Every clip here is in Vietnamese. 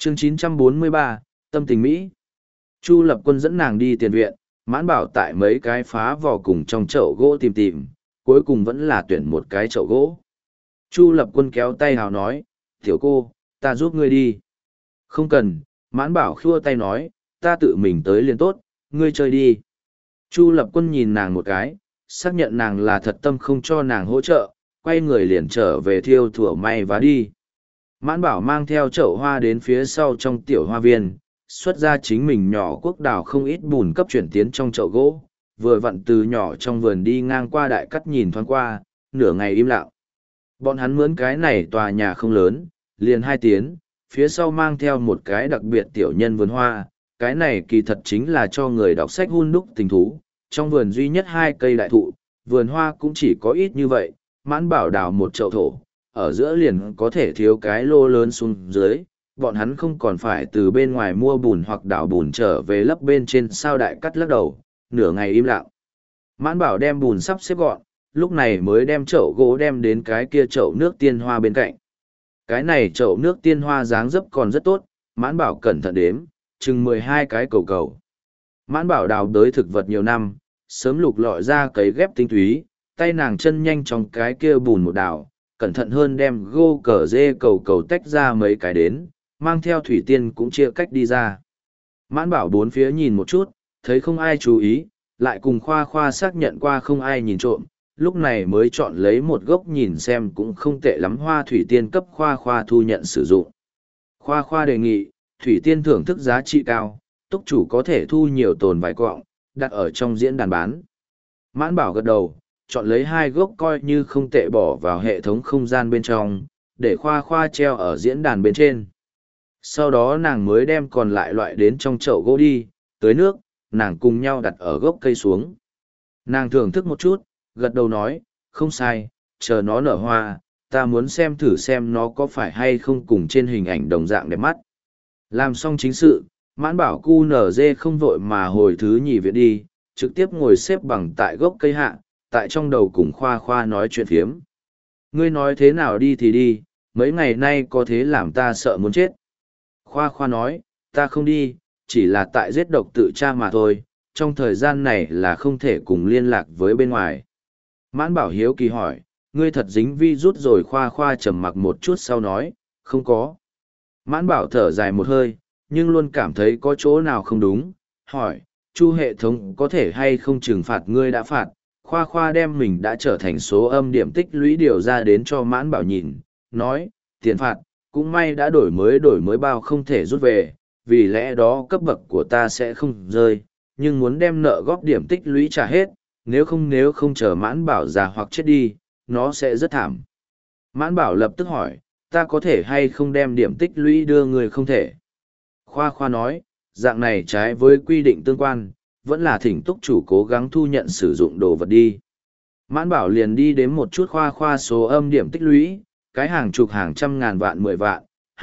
Chương 943, Tâm tình Mỹ. Chu Lập Quân dẫn nàng đi tiền viện, Mãn Bảo tại mấy cái phá vỏ cùng trong chậu gỗ tìm, cuối cùng vẫn là tuyển một cái chậu gỗ. Chu Lập Quân kéo tay Hào nói, tiểu cô, ta giúp ngươi đi. Không cần, Mãn Bảo khua tay nói, ta tự mình tới liền tốt, ngươi chơi đi. Chu Lập Quân nhìn nàng một cái, xác nhận nàng là thật tâm không cho nàng hỗ trợ, quay người liền trở về thiêu thủa may vá đi. Mãn Bảo mang theo chậu hoa đến phía sau trong tiểu hoa viên, xuất ra chính mình nhỏ quốc đào không ít bùn cấp chuyển tiến trong chậu gỗ, vừa vặn từ nhỏ trong vườn đi ngang qua đại cắt nhìn thoáng qua, nửa ngày im lặng. Bọn hắn mướn cái này tòa nhà không lớn, liền 2 tiếng, phía sau mang theo một cái đặc biệt tiểu nhân vườn hoa, cái này kỳ thật chính là cho người đọc sách hun đúc tình thú, trong vườn duy nhất 2 cây đại thụ, vườn hoa cũng chỉ có ít như vậy, Mãn Bảo đào một chậu thổ, ở giữa liền có thể thiếu cái lô lớn xuống dưới, bọn hắn không còn phải từ bên ngoài mua bùn hoặc đào bùn trở về lấp bên trên sao đại cắt lắc đầu, nửa ngày im lặng. Mãn Bảo đem bùn sắp xếp gọn, lúc này mới đem chậu gỗ đem đến cái kia chậu nước tiên hoa bên cạnh. Cái này chậu nước tiên hoa dáng dấp còn rất tốt, Mãn Bảo cẩn thận đếm, chừng 12 cái cầu cầu. Mãn Bảo đào đới thực vật nhiều năm, sớm lục lọi ra cấy ghép tinh túy, tay nàng chân nhanh trong cái kia bùn một đào, cẩn thận hơn đem gô cờ dê cầu cầu tách ra mấy cái đến, mang theo thủy tiên cũng chia cách đi ra. Mãn Bảo bốn phía nhìn một chút, thấy không ai chú ý, lại cùng Khoa Khoa xác nhận qua không ai nhìn trộm, lúc này mới chọn lấy một gốc nhìn xem cũng không tệ lắm hoa thủy tiên cấp Khoa Khoa thu nhận sử dụng. Khoa Khoa đề nghị, thủy tiên thưởng thức giá trị cao, túc chủ có thể thu nhiều tồn vài quọng, đặt ở trong diễn đàn bán. Mãn Bảo gật đầu, chọn lấy 2 gốc coi như không tệ bỏ vào hệ thống không gian bên trong, để Khoa Khoa treo ở diễn đàn bên trên. Sau đó nàng mới đem còn lại loại đến trong chậu gỗ đi, tưới nước, nàng cùng nhau đặt ở gốc cây xuống. Nàng thưởng thức một chút, gật đầu nói, không sai, chờ nó nở hoa, ta muốn xem thử xem nó có phải hay không cùng trên hình ảnh đồng dạng đẹp mắt. Làm xong chính sự, Mãn Bảo cu nở dê không vội mà hồi thứ nhì viện đi, trực tiếp ngồi xếp bằng tại gốc cây hạ, tại trong đầu cùng Khoa Khoa nói chuyện phiếm. Ngươi nói thế nào đi thì đi, mấy ngày nay có thế làm ta sợ muốn chết. Khoa Khoa nói, ta không đi, chỉ là tại giết độc tự cha mà thôi, trong thời gian này là không thể cùng liên lạc với bên ngoài. Mãn Bảo hiếu kỳ hỏi, ngươi thật dính vi rút rồi? Khoa Khoa trầm mặc một chút sau nói, không có. Mãn Bảo thở dài một hơi, nhưng luôn cảm thấy có chỗ nào không đúng, hỏi, Chu hệ thống có thể hay không trừng phạt ngươi đã phạt? Khoa Khoa đem mình đã trở thành số âm điểm tích lũy điều ra đến cho Mãn Bảo nhìn, nói, tiền phạt, cũng may đã đổi mới bao không thể rút về, vì lẽ đó cấp bậc của ta sẽ không rơi, nhưng muốn đem nợ góp điểm tích lũy trả hết, nếu không chờ Mãn Bảo già hoặc chết đi, nó sẽ rất thảm. Mãn Bảo lập tức hỏi, ta có thể hay không đem điểm tích lũy đưa người? Không thể. Khoa Khoa nói, dạng này trái với quy định tương quan, vẫn là thỉnh túc chủ cố gắng thu nhận sử dụng đồ vật đi. Mãn Bảo liền đi đến một chút Khoa Khoa số âm điểm tích lũy, cái hàng chục hàng trăm ngàn vạn 10 vạn,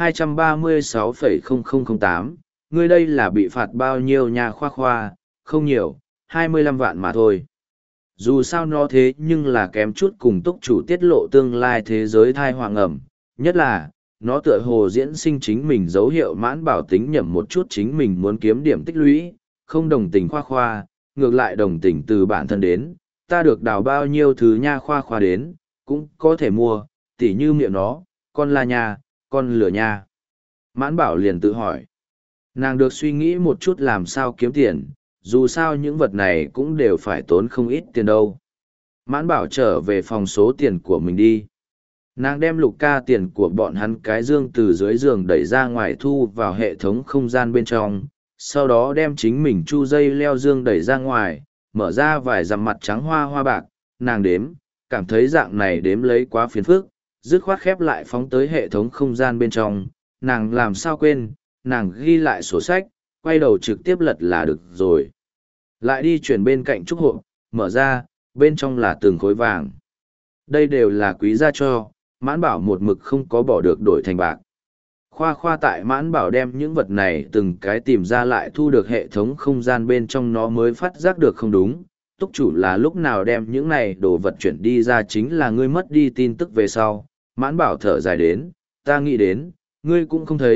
236,0008, ngươi đây là bị phạt bao nhiêu nha? Khoa Khoa, không nhiều, 25 vạn mà thôi. Dù sao nó thế nhưng là kém chút cùng túc chủ tiết lộ tương lai thế giới thai hoàng ẩm, nhất là, nó tựa hồ diễn sinh chính mình dấu hiệu. Mãn Bảo tính nhẩm một chút chính mình muốn kiếm điểm tích lũy, không đồng tình Khoa Khoa, ngược lại đồng tình từ bản thân đến, ta được đào bao nhiêu thứ nha? Khoa Khoa đến, cũng có thể mua, tỉ như miệng nó, con la nha, con lửa nha. Mãn Bảo liền tự hỏi. Nàng được suy nghĩ một chút làm sao kiếm tiền, dù sao những vật này cũng đều phải tốn không ít tiền đâu. Mãn Bảo trở về phòng số tiền của mình đi. Nàng đem Lục Ca tiền của bọn hắn cái dương từ dưới giường đẩy ra ngoài thu vào hệ thống không gian bên trong, sau đó đem chính mình chu dây leo dương đẩy ra ngoài, mở ra vài dặm mặt trắng hoa bạc, nàng đếm, cảm thấy dạng này đếm lấy quá phiền phức, dứt khoát khép lại phóng tới hệ thống không gian bên trong, nàng làm sao quên, nàng ghi lại sổ sách, quay đầu trực tiếp lật là được rồi. Lại đi chuyển bên cạnh trúc hộp, mở ra, bên trong là từng khối vàng. Đây đều là quý gia cho, Mãn Bảo một mực không có bỏ được đổi thành bạc. Khoa Khoa tại Mãn Bảo đem những vật này từng cái tìm ra lại thu được hệ thống không gian bên trong, nó mới phát giác được không đúng. Túc chủ là lúc nào đem những này đồ vật chuyển đi ra chính là ngươi mất đi tin tức về sau. Mãn Bảo thở dài đến, ta nghĩ đến, ngươi cũng không thấy,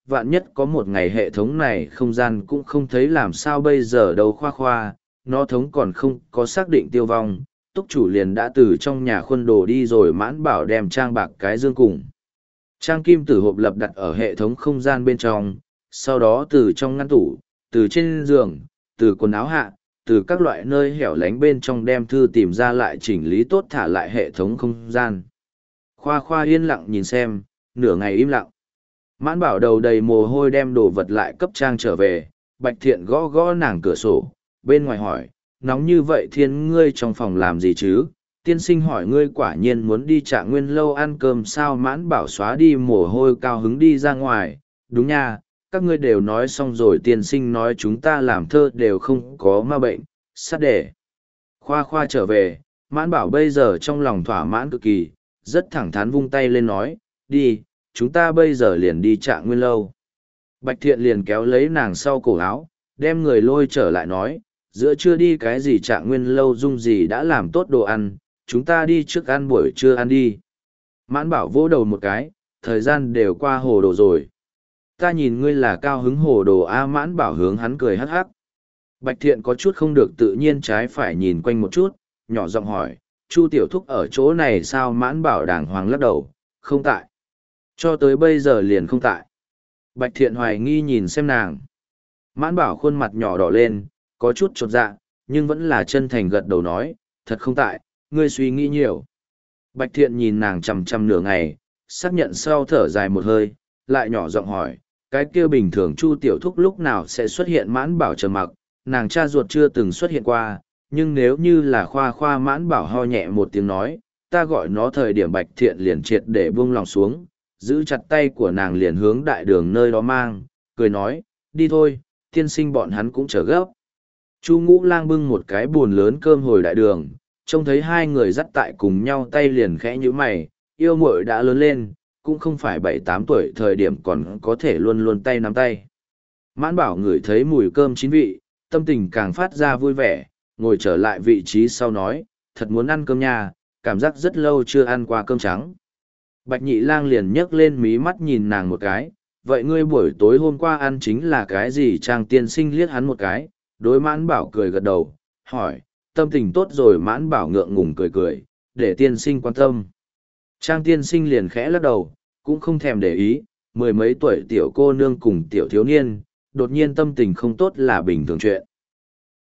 vạn nhất có một ngày hệ thống này không gian cũng không thấy làm sao bây giờ đâu khoa khoa, nó thống còn không có xác định tiêu vong, túc chủ liền đã từ trong nhà khuôn đồ đi rồi. Mãn bảo đem trang bạc cái dương cùng trang kim tử hộp lập đặt ở hệ thống không gian bên trong, sau đó từ trong ngăn tủ, từ trên giường, từ quần áo hạ, từ các loại nơi hẻo lánh bên trong đem thư tìm ra lại chỉnh lý tốt thả lại hệ thống không gian. Khoa khoa yên lặng nhìn xem, nửa ngày im lặng. Mãn bảo đầu đầy mồ hôi đem đồ vật lại cấp trang trở về, Bạch Thiện gõ gõ nàng cửa sổ, bên ngoài hỏi, nóng như vậy thiên ngươi trong phòng làm gì chứ? Tiên sinh hỏi ngươi quả nhiên muốn đi Trạng Nguyên lâu ăn cơm sao? Mãn bảo xóa đi mồ hôi cao hứng đi ra ngoài, đúng nha, các ngươi đều nói xong rồi, tiên sinh nói chúng ta làm thơ đều không có ma bệnh, sát để. Khoa khoa trở về, mãn bảo bây giờ trong lòng thỏa mãn cực kỳ, rất thẳng thắn vung tay lên nói, đi, chúng ta bây giờ liền đi Trạng Nguyên lâu. Bạch Thiện liền kéo lấy nàng sau cổ áo, đem người lôi trở lại nói, giữa trưa đi cái gì Trạng Nguyên lâu dung gì đã làm tốt đồ ăn, chúng ta đi trước ăn buổi trưa ăn đi. Mãn bảo vỗ đầu một cái, thời gian đều qua hồ đồ rồi. Ta nhìn ngươi là cao hứng hồ đồ a. Mãn bảo hướng hắn cười hắc hắc. Bạch Thiện có chút không được tự nhiên trái phải nhìn quanh một chút, nhỏ giọng hỏi, Chu tiểu thúc ở chỗ này sao? Mãn bảo đàng hoàng lắc đầu, không tại. Cho tới bây giờ liền không tại. Bạch Thiện hoài nghi nhìn xem nàng. Mãn bảo khuôn mặt nhỏ đỏ lên, có chút chột dạ, nhưng vẫn là chân thành gật đầu nói, thật không tại, ngươi suy nghĩ nhiều. Bạch Thiện nhìn nàng chằm chằm nửa ngày, xác nhận sau thở dài một hơi, lại nhỏ giọng hỏi, cái kia bình thường Chu tiểu thúc lúc nào sẽ xuất hiện? Mãn bảo trầm mặc, nàng cha ruột chưa từng xuất hiện qua, nhưng nếu như là khoa khoa. Mãn bảo ho nhẹ một tiếng nói, ta gọi nó thời điểm Bạch Thiện liền triệt để buông lòng xuống, giữ chặt tay của nàng liền hướng đại đường nơi đó mang, cười nói, đi thôi, tiên sinh bọn hắn cũng chờ gấp. Chu Ngũ Lang bưng một cái buồn lớn cơm hồi đại đường, trông thấy hai người dắt tại cùng nhau tay liền khẽ nhíu mày, yêu muội đã lớn lên, cũng không phải 7-8 tuổi thời điểm còn có thể luôn luôn tay nắm tay. Mãn bảo ngửi thấy mùi cơm chín vị, tâm tình càng phát ra vui vẻ, ngồi trở lại vị trí sau nói, thật muốn ăn cơm nha, cảm giác rất lâu chưa ăn qua cơm trắng. Bạch Nhị Lang liền nhấc lên mí mắt nhìn nàng một cái, vậy ngươi buổi tối hôm qua ăn chính là cái gì? Trang tiên sinh liếc hắn một cái, đối Mãn bảo cười gật đầu, hỏi, tâm tình tốt rồi? Mãn bảo ngượng ngùng cười cười, để tiên sinh quan tâm. Trang tiên sinh liền khẽ lắc đầu, cũng không thèm để ý, mười mấy tuổi tiểu cô nương cùng tiểu thiếu niên, đột nhiên tâm tình không tốt là bình thường chuyện.